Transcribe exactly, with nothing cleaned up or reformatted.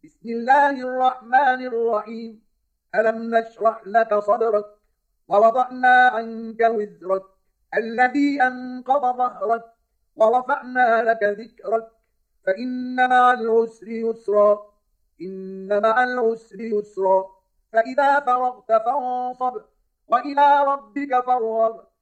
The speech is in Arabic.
بسم الله الرحمن الرحيم. ألم نشرح لك صدرك ووضعنا عنك وزرك الذي أنقض ظهرك ورفعنا لك ذكرك فإن مع العسر يسرا إن مع العسر يسرا فإذا فرغت فانصب وإلى ربك فارغب